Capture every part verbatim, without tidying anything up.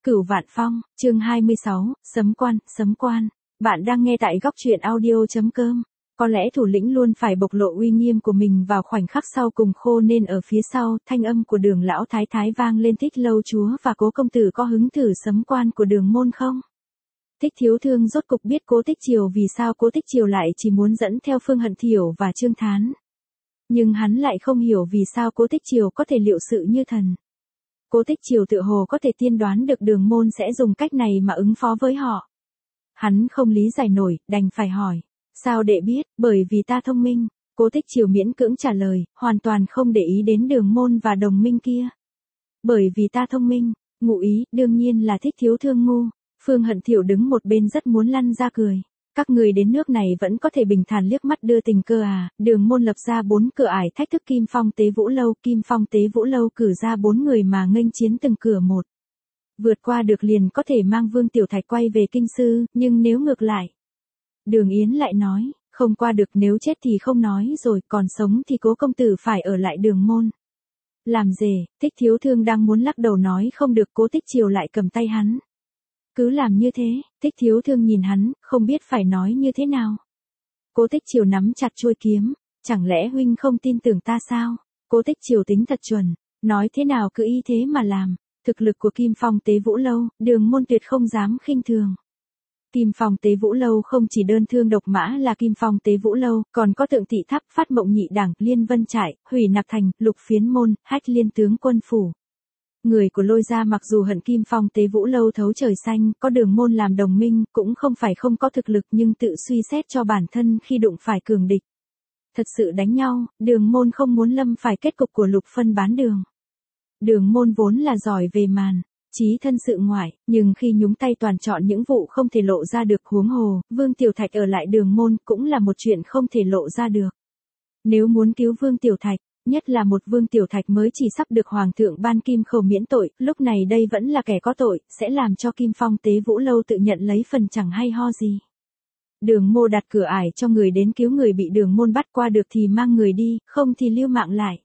Cửu Vạn Phong, chương hai mươi sáu, Sấm Quan, Sấm Quan. Bạn đang nghe tại góc truyện audio.com. Có lẽ thủ lĩnh luôn phải bộc lộ uy nghiêm của mình vào khoảnh khắc sau cùng khô nên ở phía sau, thanh âm của Đường lão thái thái vang lên. Thích Lâu chúa và Cố công tử có hứng thử sấm quan của Đường môn không? Thích thiếu thương rốt cục biết Cố Tích Triều vì sao Cố Tích Triều lại chỉ muốn dẫn theo Phương Hận Thiểu và Trương Thán. Nhưng hắn lại không hiểu vì sao Cố Tích Triều có thể liệu sự như thần. Cố Tích Triều tự hồ có thể tiên đoán được Đường môn sẽ dùng cách này mà ứng phó với họ. Hắn không lý giải nổi, đành phải hỏi. Sao đệ biết? Bởi vì ta thông minh. Cố Tích Triều miễn cưỡng trả lời, hoàn toàn không để ý đến Đường môn và đồng minh kia. Bởi vì ta thông minh, ngụ ý, đương nhiên là Thích thiếu thương ngu. Phương Hận Thiểu đứng một bên rất muốn lăn ra cười. Các người đến nước này vẫn có thể bình thản liếc mắt đưa tình cơ à? Đường môn lập ra bốn cửa ải thách thức Kim Phong Tế Vũ Lâu. Kim Phong Tế Vũ Lâu cử ra bốn người mà nghênh chiến từng cửa một. Vượt qua được liền có thể mang Vương Tiểu Thạch quay về kinh sư, nhưng nếu ngược lại. Đường Yến lại nói, không qua được, nếu chết thì không nói rồi, còn sống thì Cố công tử phải ở lại Đường môn. Làm dề, Thích thiếu thương đang muốn lắc đầu nói không được, Cố Tích Triều lại cầm tay hắn. Cứ làm như thế. Thích thiếu thương nhìn hắn, không biết phải nói như thế nào. Cố Tích Triều nắm chặt chuôi kiếm, chẳng lẽ huynh không tin tưởng ta sao? Cố Tích Triều tính thật chuẩn, nói thế nào cứ y thế mà làm. Thực lực của Kim Phong Tế Vũ Lâu, Đường môn tuyệt không dám khinh thường. Kim Phong Tế Vũ Lâu không chỉ đơn thương độc mã là Kim Phong Tế Vũ Lâu, còn có Tượng Thị Tháp, Phát Mộng Nhị Đảng, Liên Vân Trại, Hủy Nạp Thành, Lục Phiến Môn, Hách Liên Tướng Quân Phủ. Người của Lôi gia mặc dù hận Kim Phong Tế Vũ Lâu thấu trời xanh, có Đường môn làm đồng minh, cũng không phải không có thực lực, nhưng tự suy xét cho bản thân khi đụng phải cường địch. Thật sự đánh nhau, Đường môn không muốn lâm phải kết cục của Lục Phân bán đường. Đường môn vốn là giỏi về màn, trí thân sự ngoại, nhưng khi nhúng tay toàn chọn những vụ không thể lộ ra được, huống hồ, Vương Tiểu Thạch ở lại Đường môn cũng là một chuyện không thể lộ ra được. Nếu muốn cứu Vương Tiểu Thạch, nhất là một Vương Tiểu Thạch mới chỉ sắp được Hoàng thượng ban kim khẩu miễn tội, lúc này đây vẫn là kẻ có tội, sẽ làm cho Kim Phong Tế Vũ Lâu tự nhận lấy phần chẳng hay ho gì. Đường mô đặt cửa ải cho người đến cứu người bị Đường môn bắt qua được thì mang người đi, không thì lưu mạng lại.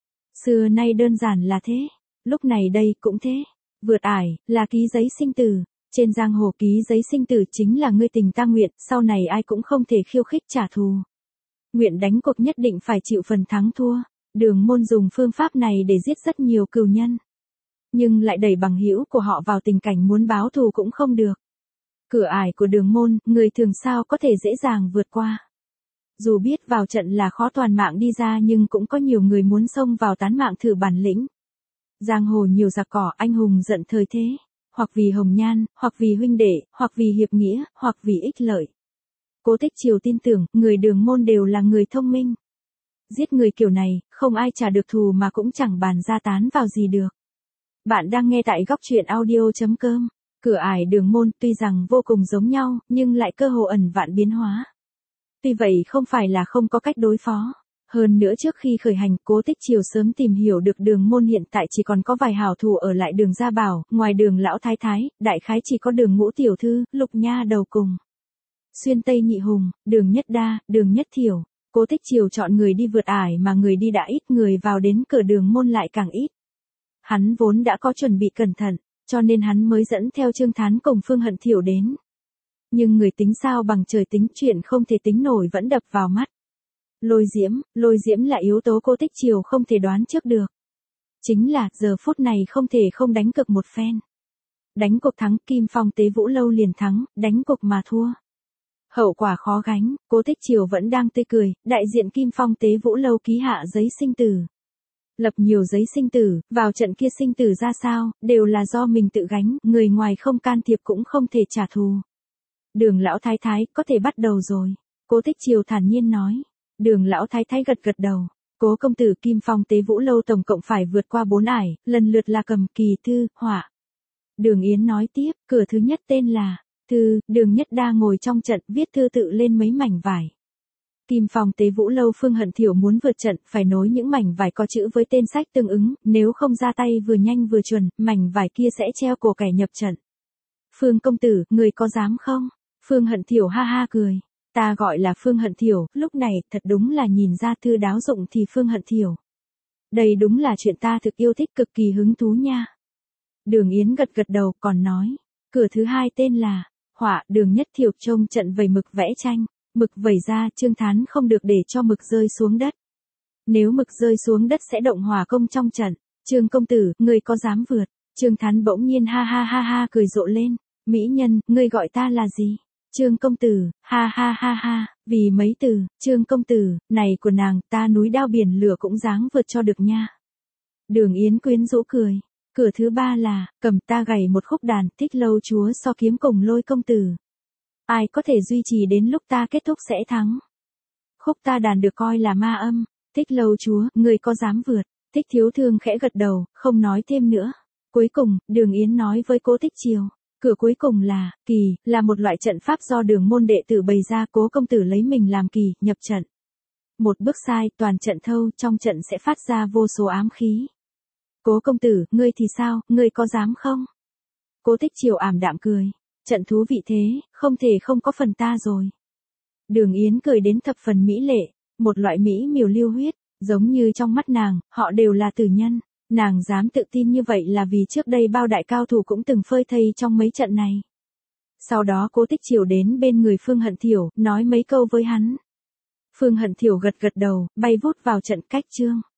Xưa nay đơn giản là thế, lúc này đây cũng thế. Vượt ải, là ký giấy sinh tử. Trên giang hồ ký giấy sinh tử chính là ngươi tình ta nguyện, sau này ai cũng không thể khiêu khích trả thù. Nguyện đánh cuộc nhất định phải chịu phần thắng thua. Đường môn dùng phương pháp này để giết rất nhiều cừu nhân. Nhưng lại đẩy bằng hữu của họ vào tình cảnh muốn báo thù cũng không được. Cửa ải của Đường môn, người thường sao có thể dễ dàng vượt qua. Dù biết vào trận là khó toàn mạng đi ra nhưng cũng có nhiều người muốn xông vào tán mạng thử bản lĩnh. Giang hồ nhiều giặc cỏ anh hùng giận thời thế, hoặc vì hồng nhan, hoặc vì huynh đệ, hoặc vì hiệp nghĩa, hoặc vì ích lợi. Cố Tích Triều tin tưởng, người Đường môn đều là người thông minh. Giết người kiểu này, không ai trả được thù mà cũng chẳng bàn ra tán vào gì được. Bạn đang nghe tại góc truyện audio.com. Cửa ải Đường môn tuy rằng vô cùng giống nhau, nhưng lại cơ hồ ẩn vạn biến hóa. Tuy vậy không phải là không có cách đối phó. Hơn nữa trước khi khởi hành, Cố Tích Triều sớm tìm hiểu được Đường môn hiện tại chỉ còn có vài hảo thủ ở lại Đường Gia Bảo, ngoài Đường lão thái thái, đại khái chỉ có Đường Ngũ tiểu thư, Lục Nha đầu cùng. Xuyên Tây Nhị Hùng, Đường Nhất Đa, Đường Nhất Thiểu. Cố Tích Triều chọn người đi vượt ải mà người đi đã ít, người vào đến cửa Đường môn lại càng ít. Hắn vốn đã có chuẩn bị cẩn thận, cho nên hắn mới dẫn theo Trương Thán cùng Phương Hận Thiểu đến. Nhưng người tính sao bằng trời tính, chuyện không thể tính nổi vẫn đập vào mắt. Lôi diễm, lôi diễm là yếu tố Cố Tích Triều không thể đoán trước được. Chính là, giờ phút này không thể không đánh cược một phen. Đánh cuộc thắng, Kim Phong Tế Vũ Lâu liền thắng, đánh cuộc mà thua. Hậu quả khó gánh, Cố Tích Triều vẫn đang tươi cười, đại diện Kim Phong Tế Vũ Lâu ký hạ giấy sinh tử. Lập nhiều giấy sinh tử, vào trận kia sinh tử ra sao, đều là do mình tự gánh, người ngoài không can thiệp cũng không thể trả thù. Đường lão thái thái, có thể bắt đầu rồi. Cố Tích Triều thản nhiên nói. Đường lão thái thái gật gật đầu. Cố công tử, Kim Phong Tế Vũ Lâu tổng cộng phải vượt qua bốn ải, lần lượt là Cầm, Kỳ, Thư, Hỏa. Đường Yến nói tiếp, cửa thứ nhất tên là Thư. Đường Nhất Đa ngồi trong trận viết thư tự lên mấy mảnh vải. Kim Phong Tế Vũ Lâu Phương Hận Thiểu muốn vượt trận phải nối những mảnh vải có chữ với tên sách tương ứng, nếu không ra tay vừa nhanh vừa chuẩn, mảnh vải kia sẽ treo cổ kẻ nhập trận. Phương công tử, người có dám không? Phương Hận Thiểu ha ha cười. Ta gọi là Phương Hận Thiểu, lúc này, thật đúng là nhìn ra thư đáo dụng thì Phương Hận Thiểu. Đây đúng là chuyện ta thực yêu thích, cực kỳ hứng thú nha. Đường Yến gật gật đầu còn nói, cửa thứ hai tên là, họa Đường Nhất Thiệp trông trận vẩy mực vẽ tranh, mực vẩy ra Trương Thán không được để cho mực rơi xuống đất. Nếu mực rơi xuống đất sẽ động hỏa công trong trận, Trương công tử, ngươi có dám vượt? Trương Thán bỗng nhiên ha ha ha ha cười rộ lên, mỹ nhân, ngươi gọi ta là gì? Trương công tử, ha ha ha ha, vì mấy từ, Trương công tử, này của nàng, ta núi đao biển lửa cũng dáng vượt cho được nha. Đường Yến quyến rũ cười. Cửa thứ ba là, cầm ta gảy một khúc đàn, Thích Lâu chúa so kiếm cùng Lôi công tử. Ai có thể duy trì đến lúc ta kết thúc sẽ thắng. Khúc ta đàn được coi là ma âm, Thích Lâu chúa, người có dám vượt? Thích Thiếu Thương khẽ gật đầu, không nói thêm nữa. Cuối cùng, Đường Yến nói với Cố Tích Triều, cửa cuối cùng là, kỳ, là một loại trận pháp do đường môn đệ tử bày ra, Cố công tử lấy mình làm kỳ, nhập trận. Một bước sai, toàn trận thâu, trong trận sẽ phát ra vô số ám khí. Cố công tử, ngươi thì sao, ngươi có dám không? Cố Tích Triều ảm đạm cười, trận thú vị thế, không thể không có phần ta rồi. Đường Yến cười đến thập phần mỹ lệ, một loại mỹ miều lưu huyết, giống như trong mắt nàng, họ đều là tử nhân. Nàng dám tự tin như vậy là vì trước đây bao đại cao thủ cũng từng phơi thây trong mấy trận này. Sau đó Cố Tích Triều đến bên người Phương Hận Thiểu, nói mấy câu với hắn. Phương Hận Thiểu gật gật đầu, bay vút vào trận cách Trương